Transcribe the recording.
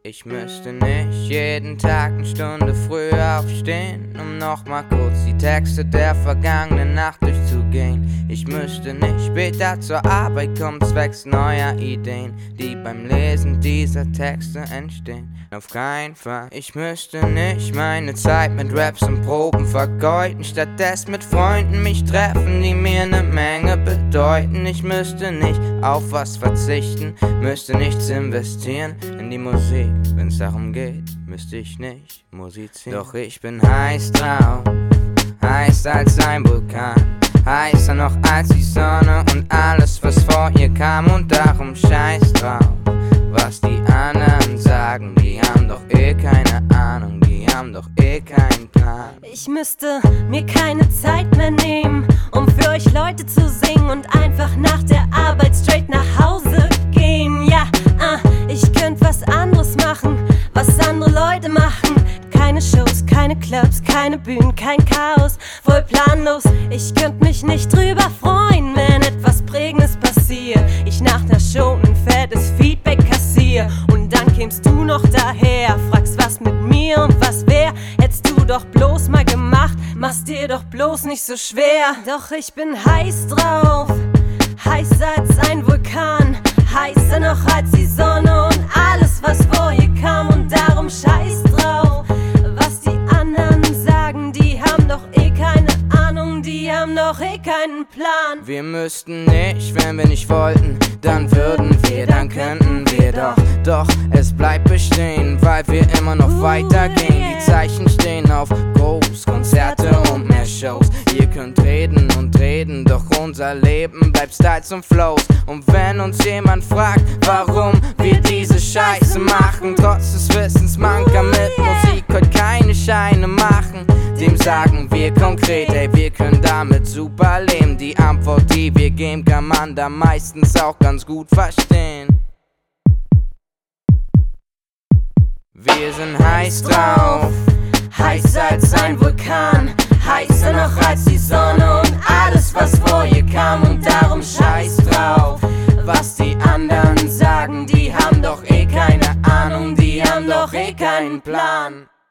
Ich müsste nicht jeden Tag eine Stunde früher aufstehen, um nochmal kurz die Texte der vergangenen Nacht durchzugehen. Ich müsste nicht später zur Arbeit kommen, zwecks neuer Ideen, die beim Lesen dieser Texte entstehen. Auf keinen Fall. Ich müsste nicht meine Zeit mit Raps und Proben vergeuden, stattdessen mit Freunden mich treffen, die mir eine Menge bedeuten. Ich müsste nicht auf was verzichten, müsste nichts investieren in die Musik. Wenn's darum geht, müsste ich nicht musizieren. Doch ich bin heiß drauf, heißer als ein Vulkan, heißer noch als die Sonne und alles, was vor ihr kam. Und darum scheiß drauf, was die anderen sagen. Die haben doch eh keine Ahnung, die haben doch eh keinen Plan. Ich müsste mir keine Zeit mehr nehmen, um für euch Leute zu singen und einfach nach der Arbeit straight nach Hause gehen. Ja, ich könnte was anderes machen, was andere Leute machen. Keine Shows, keine Clubs, keine Bühnen, kein Chaos, voll planlos. Ich könnte mich nicht drüber freuen, wenn etwas Prägendes passiert. Ich nach der Show ein fettes Feedback kassier und dann kämst du noch daher, fragst was mit mir und was wär. Hättest du doch bloß mal gemacht, mach's dir doch bloß nicht so schwer. Doch ich bin heiß drauf, heißer als ein Vulkan, heißer noch als die Sonne und alles, was vorher kam. Und darum scheiß drauf, was die anderen sagen. Die haben doch eh keine Ahnung, die haben doch eh keinen Plan. Wir müssten nicht, wenn wir nicht wollten, dann würden wir, dann könnten wir doch es bleibt bestehen, weil wir immer noch weitergehen. Die Zeichen stehen auf Großkonzerte und mehr Shows. Ihr könnt reden und reden, doch unser Leben bleibt Styles und Flows. Und wenn uns jemand fragt, warum wir diese Scheiße machen, trotz des Wissens, man kann mit Musik heute keine Scheine machen, dem sagen wir konkret, ey, wir können damit super leben. Die Antwort, die wir geben, kann man da meistens auch ganz gut verstehen. Wir sind heiß drauf, heißer als ein Vulkan, heißer noch als die Sonne und alles, was vor ihr kam. Und darum scheiß drauf, was die anderen sagen. Die haben doch eh keine Ahnung, die haben doch eh keinen Plan.